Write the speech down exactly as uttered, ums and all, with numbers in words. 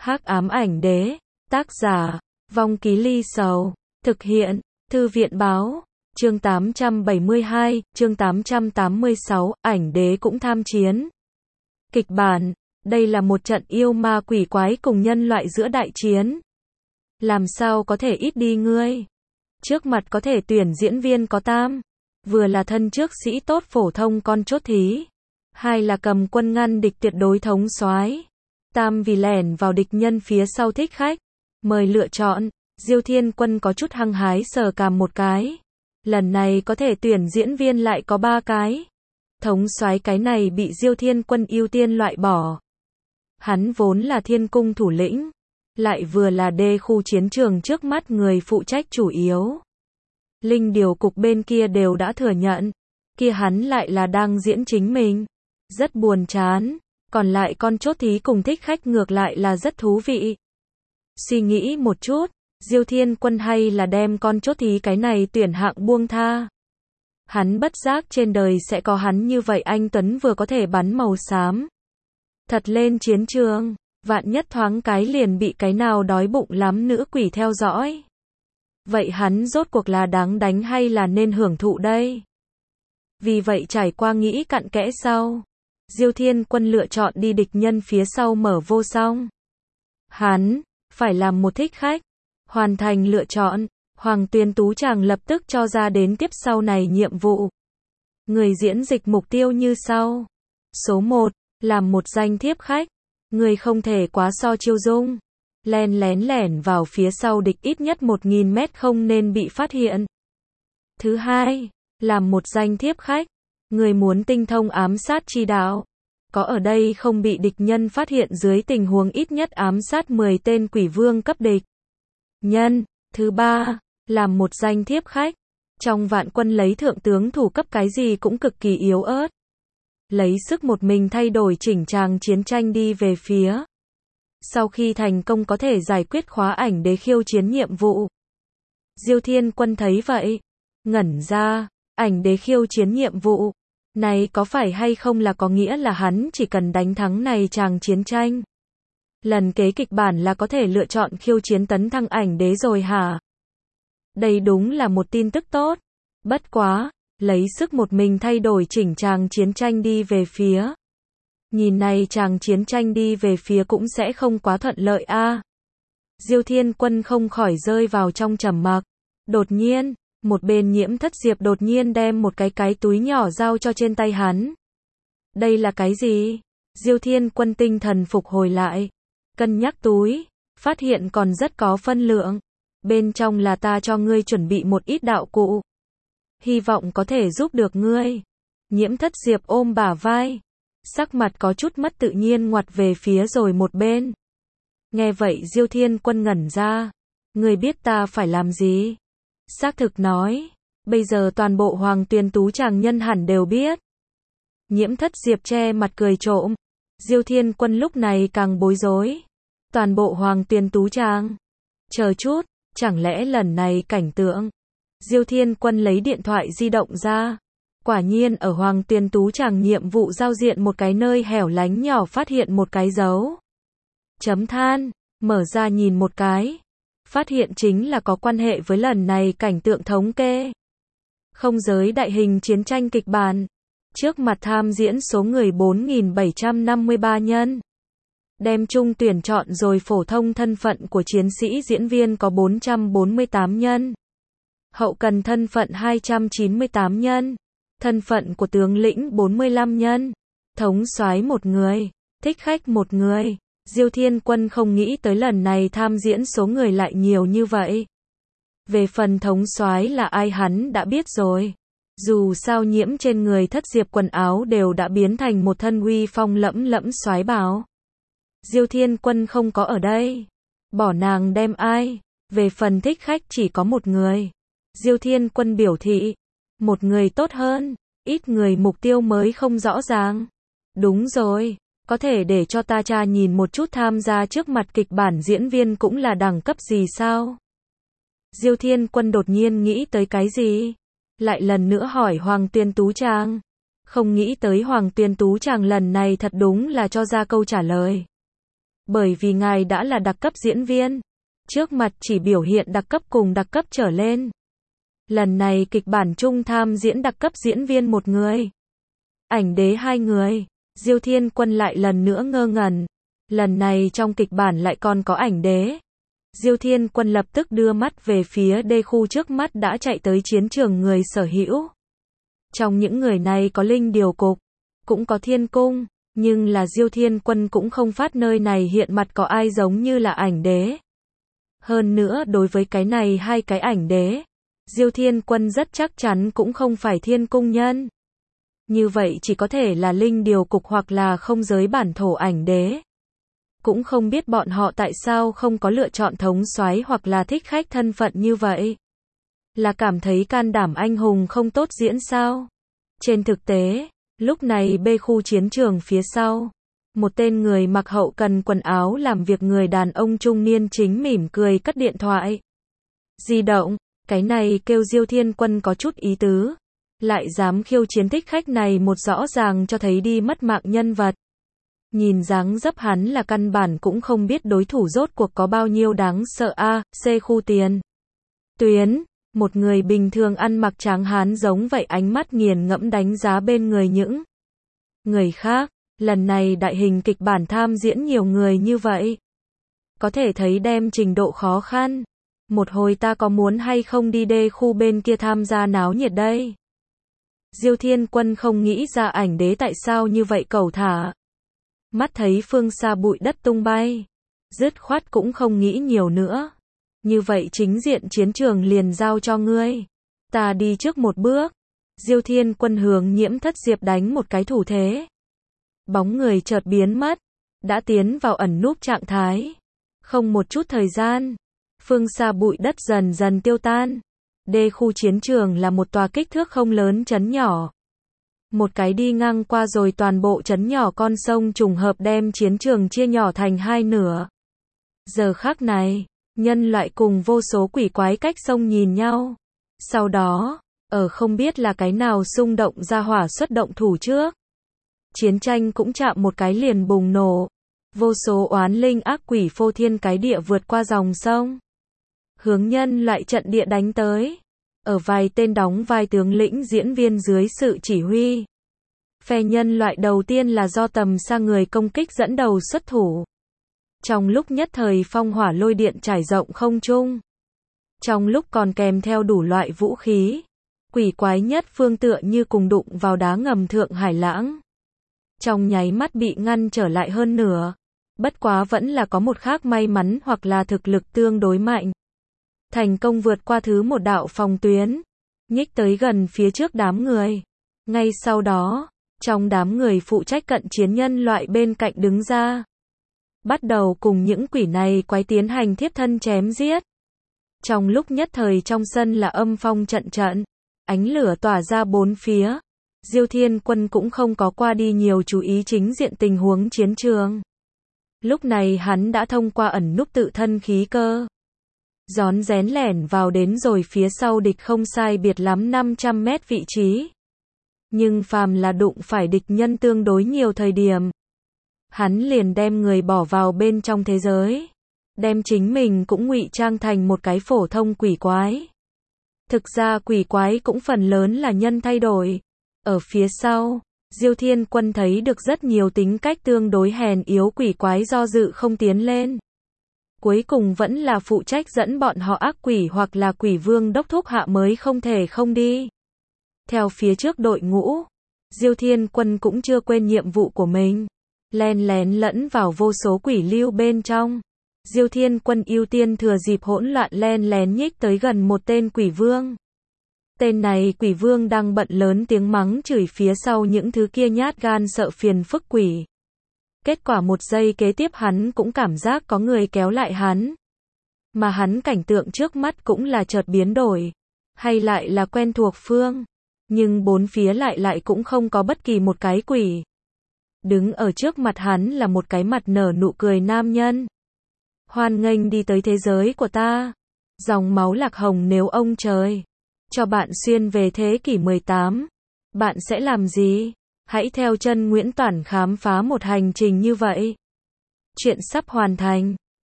Hắc ám ảnh đế, tác giả, Vong Ký Ly Sầu, thực hiện, Thư viện báo, chương tám trăm bảy mươi hai, chương tám trăm tám mươi sáu, ảnh đế cũng tham chiến. Kịch bản, đây là một trận yêu ma quỷ quái cùng nhân loại giữa đại chiến. Làm sao có thể ít đi ngươi? Trước mặt có thể tuyển diễn viên có tam, vừa là thân trước sĩ tốt phổ thông con chốt thí, hai là cầm quân ngăn địch tuyệt đối thống soái, tam vì lẻn vào địch nhân phía sau thích khách. Mời lựa chọn. Diêu Thiên Quân có chút hăng hái sờ cằm một cái. Lần này có thể tuyển diễn viên lại có ba cái. Thống soái cái này bị Diêu Thiên Quân ưu tiên loại bỏ. Hắn vốn là Thiên Cung thủ lĩnh, lại vừa là đê khu chiến trường trước mắt người phụ trách chủ yếu. Linh điều cục bên kia đều đã thừa nhận, kia hắn lại là đang diễn chính mình. Rất buồn chán, còn lại con chốt thí cùng thích khách ngược lại là rất thú vị. Suy nghĩ một chút, Diêu Thiên Quân hay là đem con chốt thí cái này tuyển hạng buông tha. Hắn bất giác trên đời sẽ có hắn như vậy anh Tuấn vừa có thể bắn màu xám. Thật lên chiến trường, vạn nhất thoáng cái liền bị cái nào đói bụng lắm nữ quỷ theo dõi. Vậy hắn rốt cuộc là đáng đánh hay là nên hưởng thụ đây? Vì vậy trải qua nghĩ cặn kẽ sau, Diêu Thiên Quân lựa chọn đi địch nhân phía sau mở vô song. Hắn phải làm một thích khách. Hoàn thành lựa chọn, Hoàng Tuyền Tú chàng lập tức cho ra đến tiếp sau này nhiệm vụ. Người diễn dịch mục tiêu như sau. Số một, làm một danh thiếp khách. Người không thể quá so chiêu dung. Len lén lẻn vào phía sau địch ít nhất một nghìn mét không nên bị phát hiện. Thứ hai, làm một danh thiếp khách. Người muốn tinh thông ám sát chi đạo. Có ở đây không bị địch nhân phát hiện dưới tình huống ít nhất ám sát mười tên quỷ vương cấp địch nhân. Thứ ba, làm một danh thiếp khách. Trong vạn quân lấy thượng tướng thủ cấp cái gì cũng cực kỳ yếu ớt. Lấy sức một mình thay đổi chỉnh tràng chiến tranh đi về phía. Sau khi thành công có thể giải quyết khóa ảnh đế khiêu chiến nhiệm vụ. Diêu Thiên Quân thấy vậy, ngẩn ra, ảnh đế khiêu chiến nhiệm vụ. Này có phải hay không là có nghĩa là hắn chỉ cần đánh thắng này chàng chiến tranh. Lần kế kịch bản là có thể lựa chọn khiêu chiến tấn thăng ảnh đế rồi hả? Đây đúng là một tin tức tốt. Bất quá, lấy sức một mình thay đổi chỉnh chàng chiến tranh đi về phía. Nhìn này chàng chiến tranh đi về phía cũng sẽ không quá thuận lợi a. À. Diêu Thiên Quân không khỏi rơi vào trong trầm mặc. Đột nhiên, một bên Nhiễm Thất Diệp đột nhiên đem một cái cái túi nhỏ giao cho trên tay hắn. Đây là cái gì? Diêu Thiên Quân tinh thần phục hồi lại. Cân nhắc túi, phát hiện còn rất có phân lượng. Bên trong là ta cho ngươi chuẩn bị một ít đạo cụ. Hy vọng có thể giúp được ngươi. Nhiễm Thất Diệp ôm bả vai. Sắc mặt có chút mất tự nhiên ngoặt về phía rồi một bên. Nghe vậy Diêu Thiên Quân ngẩn ra. Ngươi biết ta phải làm gì? Xác thực nói. Bây giờ toàn bộ Hoàng Tuyền Tú chàng nhân hẳn đều biết. Nhiễm Thất Diệp che mặt cười trộm. Diêu Thiên Quân lúc này càng bối rối. Toàn bộ Hoàng Tuyền Tú chàng. Chờ chút, chẳng lẽ lần này cảnh tượng. Diêu Thiên Quân lấy điện thoại di động ra. Quả nhiên ở Hoàng Tuyền Tú chàng nhiệm vụ giao diện một cái nơi hẻo lánh nhỏ phát hiện một cái dấu chấm than, mở ra nhìn một cái. Phát hiện chính là có quan hệ với lần này cảnh tượng thống kê. Không giới đại hình chiến tranh kịch bản. Trước mặt tham diễn số người bốn nghìn bảy trăm năm mươi ba nhân. Đem chung tuyển chọn rồi phổ thông thân phận của chiến sĩ diễn viên có bốn trăm bốn mươi tám nhân. Hậu cần thân phận hai trăm chín mươi tám nhân. Thân phận của tướng lĩnh bốn mươi lăm nhân. Thống soái một người. Thích khách một người. Diêu Thiên Quân không nghĩ tới lần này tham diễn số người lại nhiều như vậy. Về phần thống soái là ai hắn đã biết rồi. Dù sao Nhiễm trên người Thất Diệp quần áo đều đã biến thành một thân uy phong lẫm lẫm soái bào. Diêu Thiên Quân không có ở đây. Bỏ nàng đem ai? Về phần thích khách chỉ có một người. Diêu Thiên Quân biểu thị. Một người tốt hơn. Ít người mục tiêu mới không rõ ràng. Đúng rồi. Có thể để cho ta tra nhìn một chút tham gia trước mặt kịch bản diễn viên cũng là đẳng cấp gì sao? Diêu Thiên Quân đột nhiên nghĩ tới cái gì? Lại lần nữa hỏi Hoàng Tuyền Tú chàng. Không nghĩ tới Hoàng Tuyền Tú chàng lần này thật đúng là cho ra câu trả lời. Bởi vì ngài đã là đặc cấp diễn viên. Trước mặt chỉ biểu hiện đặc cấp cùng đặc cấp trở lên. Lần này kịch bản chung tham diễn đặc cấp diễn viên một người. Ảnh đế hai người. Diêu Thiên Quân lại lần nữa ngơ ngẩn. Lần này trong kịch bản lại còn có ảnh đế. Diêu Thiên Quân lập tức đưa mắt về phía đê khu trước mắt đã chạy tới chiến trường người sở hữu. Trong những người này có Linh Điều Cục, cũng có Thiên Cung, nhưng là Diêu Thiên Quân cũng không phát nơi này hiện mặt có ai giống như là ảnh đế. Hơn nữa đối với cái này hai cái ảnh đế, Diêu Thiên Quân rất chắc chắn cũng không phải Thiên Cung nhân. Như vậy chỉ có thể là Linh Điều Cục hoặc là không giới bản thổ ảnh đế. Cũng không biết bọn họ tại sao không có lựa chọn thống soái hoặc là thích khách thân phận như vậy. Là cảm thấy can đảm anh hùng không tốt diễn sao? Trên thực tế, lúc này bê khu chiến trường phía sau, một tên người mặc hậu cần quần áo làm việc người đàn ông trung niên chính mỉm cười cất điện thoại di động, cái này kêu Diêu Thiên Quân có chút ý tứ, lại dám khiêu chiến thích khách này một rõ ràng cho thấy đi mất mạng nhân vật. Nhìn dáng dấp hắn là căn bản cũng không biết đối thủ rốt cuộc có bao nhiêu đáng sợ a, C khu tiền. Tuyến, một người bình thường ăn mặc tráng hán giống vậy ánh mắt nghiền ngẫm đánh giá bên người những người khác, lần này đại hình kịch bản tham diễn nhiều người như vậy. Có thể thấy đem trình độ khó khăn. Một hồi ta có muốn hay không đi đê khu bên kia tham gia náo nhiệt đây? Diêu Thiên Quân không nghĩ ra ảnh đế tại sao như vậy cẩu thả. Mắt thấy phương xa bụi đất tung bay, dứt khoát cũng không nghĩ nhiều nữa. Như vậy chính diện chiến trường liền giao cho ngươi. Ta đi trước một bước. Diêu Thiên Quân hướng Nhiễm Thất Diệp đánh một cái thủ thế. Bóng người chợt biến mất, đã tiến vào ẩn núp trạng thái. Không một chút thời gian, phương xa bụi đất dần dần tiêu tan. Đê khu chiến trường là một tòa kích thước không lớn trấn nhỏ. Một cái đi ngang qua rồi toàn bộ trấn nhỏ con sông trùng hợp đem chiến trường chia nhỏ thành hai nửa. Giờ khắc này, nhân loại cùng vô số quỷ quái cách sông nhìn nhau. Sau đó, ở không biết là cái nào xung động ra hỏa xuất động thủ trước. Chiến tranh cũng chạm một cái liền bùng nổ. Vô số oán linh ác quỷ phô thiên cái địa vượt qua dòng sông. Hướng nhân loại trận địa đánh tới. Ở vài tên đóng vai tướng lĩnh diễn viên dưới sự chỉ huy. Phe nhân loại đầu tiên là do tầm xa người công kích dẫn đầu xuất thủ. Trong lúc nhất thời phong hỏa lôi điện trải rộng không trung. Trong lúc còn kèm theo đủ loại vũ khí. Quỷ quái nhất phương tựa như cùng đụng vào đá ngầm Thượng Hải Lãng. Trong nháy mắt bị ngăn trở lại hơn nửa. Bất quá vẫn là có một khác may mắn hoặc là thực lực tương đối mạnh. Thành công vượt qua thứ một đạo phòng tuyến. Nhích tới gần phía trước đám người. Ngay sau đó, trong đám người phụ trách cận chiến nhân loại bên cạnh đứng ra. Bắt đầu cùng những quỷ này quái tiến hành thiếp thân chém giết. Trong lúc nhất thời trong sân là âm phong trận trận. Ánh lửa tỏa ra bốn phía. Diêu Thiên Quân cũng không có qua đi nhiều chú ý chính diện tình huống chiến trường. Lúc này hắn đã thông qua ẩn núp tự thân khí cơ. Rón rén lẻn vào đến rồi phía sau địch không sai biệt lắm năm trăm mét vị trí. Nhưng phàm là đụng phải địch nhân tương đối nhiều thời điểm. Hắn liền đem người bỏ vào bên trong thế giới. Đem chính mình cũng ngụy trang thành một cái phổ thông quỷ quái. Thực ra quỷ quái cũng phần lớn là nhân thay đổi. Ở phía sau, Diêu Thiên Quân thấy được rất nhiều tính cách tương đối hèn yếu quỷ quái do dự không tiến lên. Cuối cùng vẫn là phụ trách dẫn bọn họ ác quỷ hoặc là quỷ vương đốc thúc hạ mới không thể không đi. Theo phía trước đội ngũ, Diêu Thiên Quân cũng chưa quên nhiệm vụ của mình. Len lén lẫn vào vô số quỷ lưu bên trong. Diêu Thiên Quân ưu tiên thừa dịp hỗn loạn len lén nhích tới gần một tên quỷ vương. Tên này quỷ vương đang bận lớn tiếng mắng chửi phía sau những thứ kia nhát gan sợ phiền phức quỷ. Kết quả một giây kế tiếp hắn cũng cảm giác có người kéo lại hắn. Mà hắn cảnh tượng trước mắt cũng là chợt biến đổi. Hay lại là quen thuộc phương. Nhưng bốn phía lại lại cũng không có bất kỳ một cái quỷ. Đứng ở trước mặt hắn là một cái mặt nở nụ cười nam nhân. Hoan nghênh đi tới thế giới của ta. Dòng máu lạc hồng nếu ông trời cho bạn xuyên về thế kỷ mười tám. Bạn sẽ làm gì? Hãy theo chân Nguyễn Toản khám phá một hành trình như vậy. Chuyện sắp hoàn thành.